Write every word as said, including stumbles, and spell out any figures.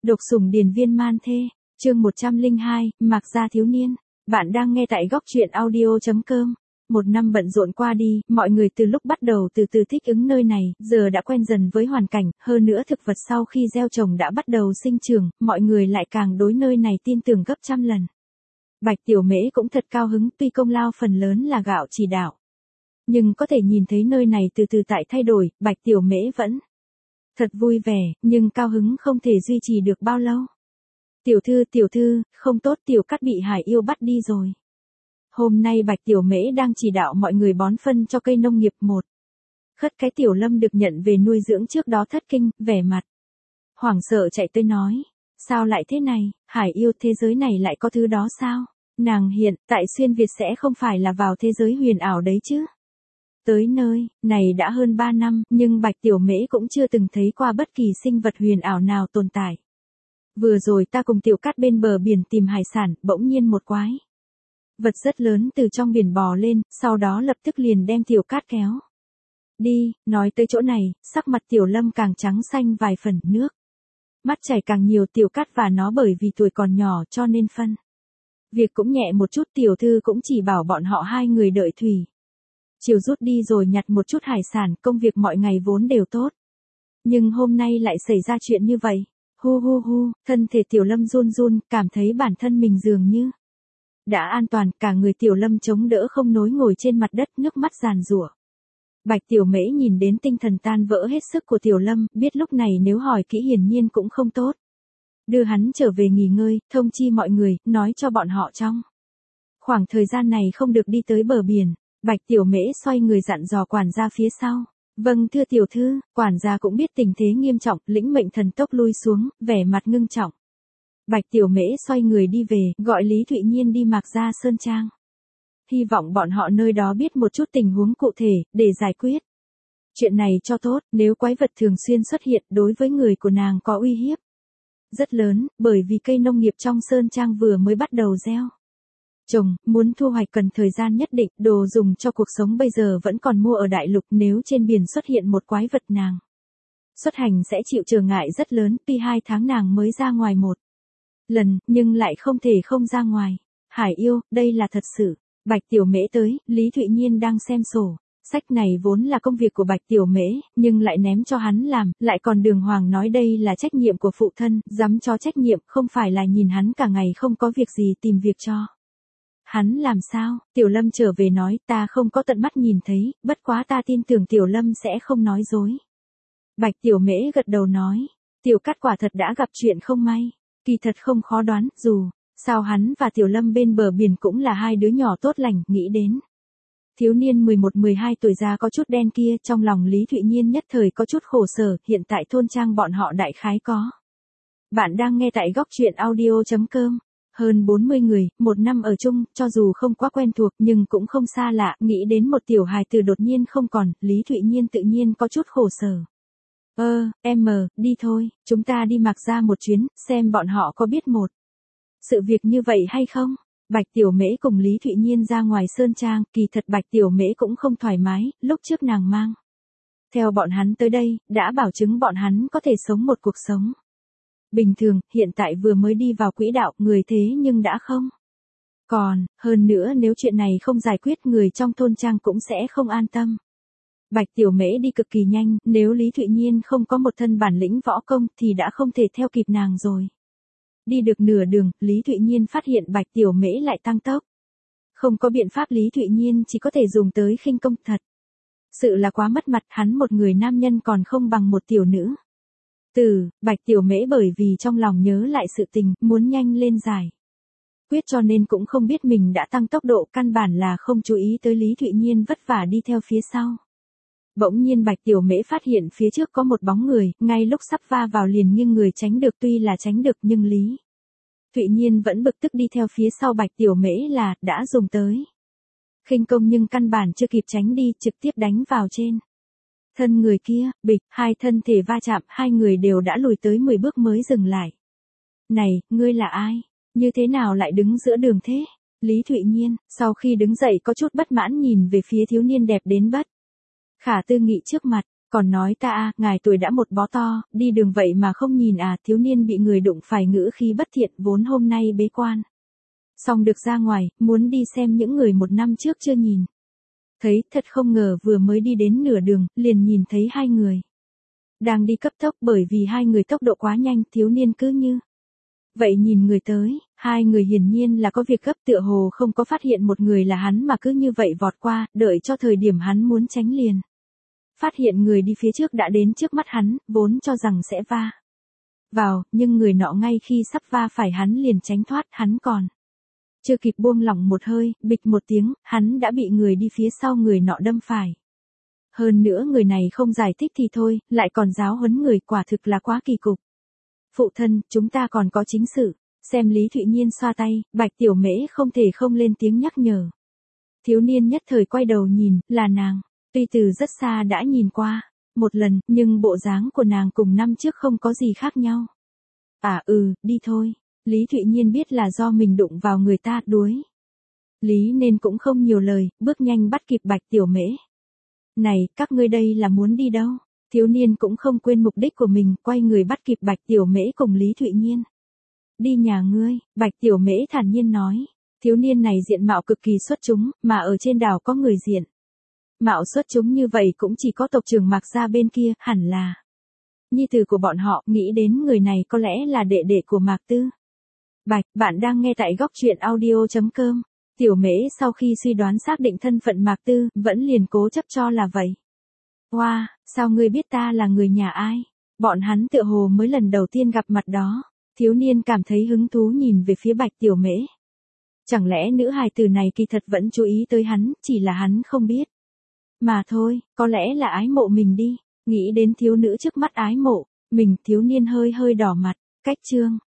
Độc sủng điền viên man thê, chương một trăm lẻ hai, Mạc gia thiếu niên. Bạn đang nghe tại góc truyện audio chấm com. Một năm bận rộn qua đi, mọi người từ lúc bắt đầu từ từ thích ứng nơi này, giờ đã quen dần với hoàn cảnh, hơn nữa thực vật sau khi gieo trồng đã bắt đầu sinh trưởng, mọi người lại càng đối nơi này tin tưởng gấp trăm lần. Bạch Tiểu Mễ cũng thật cao hứng, tuy công lao phần lớn là gạo chỉ đạo. Nhưng có thể nhìn thấy nơi này từ từ tại thay đổi, Bạch Tiểu Mễ vẫn thật vui vẻ, nhưng cao hứng không thể duy trì được bao lâu. Tiểu thư, tiểu thư, không tốt, Tiểu Cát bị Hải Yêu bắt đi rồi. Hôm nay Bạch Tiểu Mễ đang chỉ đạo mọi người bón phân cho cây nông nghiệp một. Khất cái Tiểu Lâm được nhận về nuôi dưỡng trước đó thất kinh, vẻ mặt hoảng sợ chạy tới nói. Sao lại thế này, Hải Yêu, thế giới này lại có thứ đó sao? Nàng hiện, tại xuyên Việt sẽ không phải là vào thế giới huyền ảo đấy chứ? Tới nơi này đã hơn ba năm, nhưng Bạch Tiểu Mễ cũng chưa từng thấy qua bất kỳ sinh vật huyền ảo nào tồn tại. Vừa rồi ta cùng Tiểu Cát bên bờ biển tìm hải sản, bỗng nhiên một quái vật rất lớn từ trong biển bò lên, sau đó lập tức liền đem Tiểu Cát kéo đi. Nói tới chỗ này, sắc mặt Tiểu Lâm càng trắng xanh vài phần, nước mắt chảy càng nhiều. Tiểu Cát và nó bởi vì tuổi còn nhỏ cho nên phân việc cũng nhẹ một chút. Tiểu thư cũng chỉ bảo bọn họ hai người đợi thủy chiều rút đi rồi nhặt một chút hải sản. Công việc mọi ngày vốn đều tốt, nhưng hôm nay lại xảy ra chuyện như vậy. Hu hu hu, thân thể Tiểu Lâm run run, cảm thấy bản thân mình dường như đã an toàn, cả người Tiểu Lâm chống đỡ không nối ngồi trên mặt đất, nước mắt giàn giụa. Bạch Tiểu Mễ nhìn đến tinh thần tan vỡ hết sức của Tiểu Lâm, biết lúc này nếu hỏi kỹ hiển nhiên cũng không tốt. Đưa hắn trở về nghỉ ngơi, thông chi mọi người, nói cho bọn họ trong khoảng thời gian này không được đi tới bờ biển. Bạch Tiểu Mễ xoay người dặn dò quản gia phía sau. Vâng thưa tiểu thư, quản gia cũng biết tình thế nghiêm trọng, lĩnh mệnh thần tốc lui xuống, vẻ mặt ngưng trọng. Bạch Tiểu Mễ xoay người đi về, gọi Lý Thụy Nhiên đi Mạc gia sơn trang. Hy vọng bọn họ nơi đó biết một chút tình huống cụ thể, để giải quyết chuyện này cho tốt. Nếu quái vật thường xuyên xuất hiện, đối với người của nàng có uy hiếp rất lớn, bởi vì cây nông nghiệp trong sơn trang vừa mới bắt đầu gieo trồng, muốn thu hoạch cần thời gian nhất định, đồ dùng cho cuộc sống bây giờ vẫn còn mua ở đại lục. Nếu trên biển xuất hiện một quái vật, nàng xuất hành sẽ chịu trở ngại rất lớn. Tuy hai tháng nàng mới ra ngoài một lần, nhưng lại không thể không ra ngoài. Hải Yêu, đây là thật sự. Bạch Tiểu Mễ tới, Lý Thụy Nhiên đang xem sổ sách này vốn là công việc của Bạch Tiểu Mễ, nhưng lại ném cho hắn làm, lại còn đường hoàng nói đây là trách nhiệm của phụ thân. Dám cho trách nhiệm, không phải là nhìn hắn cả ngày không có việc gì tìm việc cho hắn làm sao? Tiểu Lâm trở về nói, ta không có tận mắt nhìn thấy, bất quá ta tin tưởng Tiểu Lâm sẽ không nói dối. Bạch Tiểu Mễ gật đầu nói, Tiểu Cát quả thật đã gặp chuyện không may. Kỳ thật không khó đoán, dù sao hắn và Tiểu Lâm bên bờ biển cũng là hai đứa nhỏ tốt lành. Nghĩ đến thiếu niên mười một mười hai tuổi già có chút đen kia, trong lòng Lý Thụy Nhiên nhất thời có chút khổ sở. Hiện tại thôn trang bọn họ đại khái có. Bạn đang nghe tại góc truyện audio chấm com. Hơn bốn mươi người, một năm ở chung, cho dù không quá quen thuộc nhưng cũng không xa lạ. Nghĩ đến một tiểu hài từ đột nhiên không còn, Lý Thụy Nhiên tự nhiên có chút khổ sở. Ơ, em mờ, đi thôi, chúng ta đi Mạc gia một chuyến, xem bọn họ có biết một sự việc như vậy hay không. Bạch Tiểu Mễ cùng Lý Thụy Nhiên ra ngoài sơn trang, kỳ thật Bạch Tiểu Mễ cũng không thoải mái, lúc trước nàng mang theo bọn hắn tới đây, đã bảo chứng bọn hắn có thể sống một cuộc sống bình thường. Hiện tại vừa mới đi vào quỹ đạo, người thế nhưng đã không còn, hơn nữa nếu chuyện này không giải quyết, người trong thôn trang cũng sẽ không an tâm. Bạch Tiểu Mễ đi cực kỳ nhanh, nếu Lý Thụy Nhiên không có một thân bản lĩnh võ công thì đã không thể theo kịp nàng rồi. Đi được nửa đường, Lý Thụy Nhiên phát hiện Bạch Tiểu Mễ lại tăng tốc. Không có biện pháp, Lý Thụy Nhiên chỉ có thể dùng tới khinh công. Thật sự là quá mất mặt, hắn một người nam nhân còn không bằng một tiểu nữ từ. Bạch Tiểu Mễ bởi vì trong lòng nhớ lại sự tình, muốn nhanh lên giải quyết cho nên cũng không biết mình đã tăng tốc độ, căn bản là không chú ý tới Lý Thụy Nhiên vất vả đi theo phía sau. Bỗng nhiên Bạch Tiểu Mễ phát hiện phía trước có một bóng người, ngay lúc sắp va vào liền nghiêng người tránh được. Tuy là tránh được nhưng Lý Thụy Nhiên vẫn bực tức đi theo phía sau Bạch Tiểu Mễ, là đã dùng tới khinh công nhưng căn bản chưa kịp tránh đi, trực tiếp đánh vào trên thân người kia. Bịch, hai thân thể va chạm, hai người đều đã lùi tới mười bước mới dừng lại. Này, ngươi là ai? Như thế nào lại đứng giữa đường thế? Lý Thụy Nhiên, sau khi đứng dậy có chút bất mãn nhìn về phía thiếu niên đẹp đến bất khả tư nghị trước mặt. Còn nói ta à, ngài tuổi đã một bó to, đi đường vậy mà không nhìn à, thiếu niên bị người đụng phải ngữ khí bất thiện vốn hôm nay bế quan. Xong được ra ngoài, muốn đi xem những người một năm trước chưa nhìn. Thấy thật không ngờ vừa mới đi đến nửa đường, liền nhìn thấy hai người. Đang đi cấp tốc bởi vì hai người tốc độ quá nhanh, thiếu niên cứ như. Vậy nhìn người tới, hai người hiển nhiên là có việc gấp tựa hồ không có phát hiện một người là hắn mà cứ như vậy vọt qua, đợi cho thời điểm hắn muốn tránh liền. Phát hiện người đi phía trước đã đến trước mắt hắn, vốn cho rằng sẽ va vào, nhưng người nọ ngay khi sắp va phải hắn liền tránh thoát, hắn còn chưa kịp buông lỏng một hơi, bịch một tiếng, hắn đã bị người đi phía sau người nọ đâm phải. Hơn nữa người này không giải thích thì thôi, lại còn giáo huấn người, quả thực là quá kỳ cục. Phụ thân, chúng ta còn có chính sự. Xem Lý Thụy Nhiên xoa tay, Bạch Tiểu Mễ không thể không lên tiếng nhắc nhở. Thiếu niên nhất thời quay đầu nhìn, là nàng. Tuy từ rất xa đã nhìn qua một lần, nhưng bộ dáng của nàng cùng năm trước không có gì khác nhau. À ừ, đi thôi. Lý Thụy Nhiên biết là do mình đụng vào người ta, đuối. Lý nên cũng không nhiều lời, bước nhanh bắt kịp Bạch Tiểu Mễ. Này, các ngươi đây là muốn đi đâu? Thiếu niên cũng không quên mục đích của mình, quay người bắt kịp Bạch Tiểu Mễ cùng Lý Thụy Nhiên. Đi nhà ngươi, Bạch Tiểu Mễ thản nhiên nói. Thiếu niên này diện mạo cực kỳ xuất chúng, mà ở trên đảo có người diện mạo xuất chúng như vậy cũng chỉ có tộc trưởng Mạc gia bên kia, hẳn là nhi tử của bọn họ, nghĩ đến người này có lẽ là đệ đệ của Mạc Tư. Bạch, bạn đang nghe tại góc truyện audio chấm com. Tiểu Mễ sau khi suy đoán xác định thân phận Mạc Tư, vẫn liền cố chấp cho là vậy. Wow, sao ngươi biết ta là người nhà ai? Bọn hắn tựa hồ mới lần đầu tiên gặp mặt đó. Thiếu niên cảm thấy hứng thú nhìn về phía Bạch Tiểu Mễ. Chẳng lẽ nữ hài tử này kỳ thật vẫn chú ý tới hắn, chỉ là hắn không biết. Mà thôi, có lẽ là ái mộ mình đi. Nghĩ đến thiếu nữ trước mắt ái mộ, mình thiếu niên hơi hơi đỏ mặt. Cách chương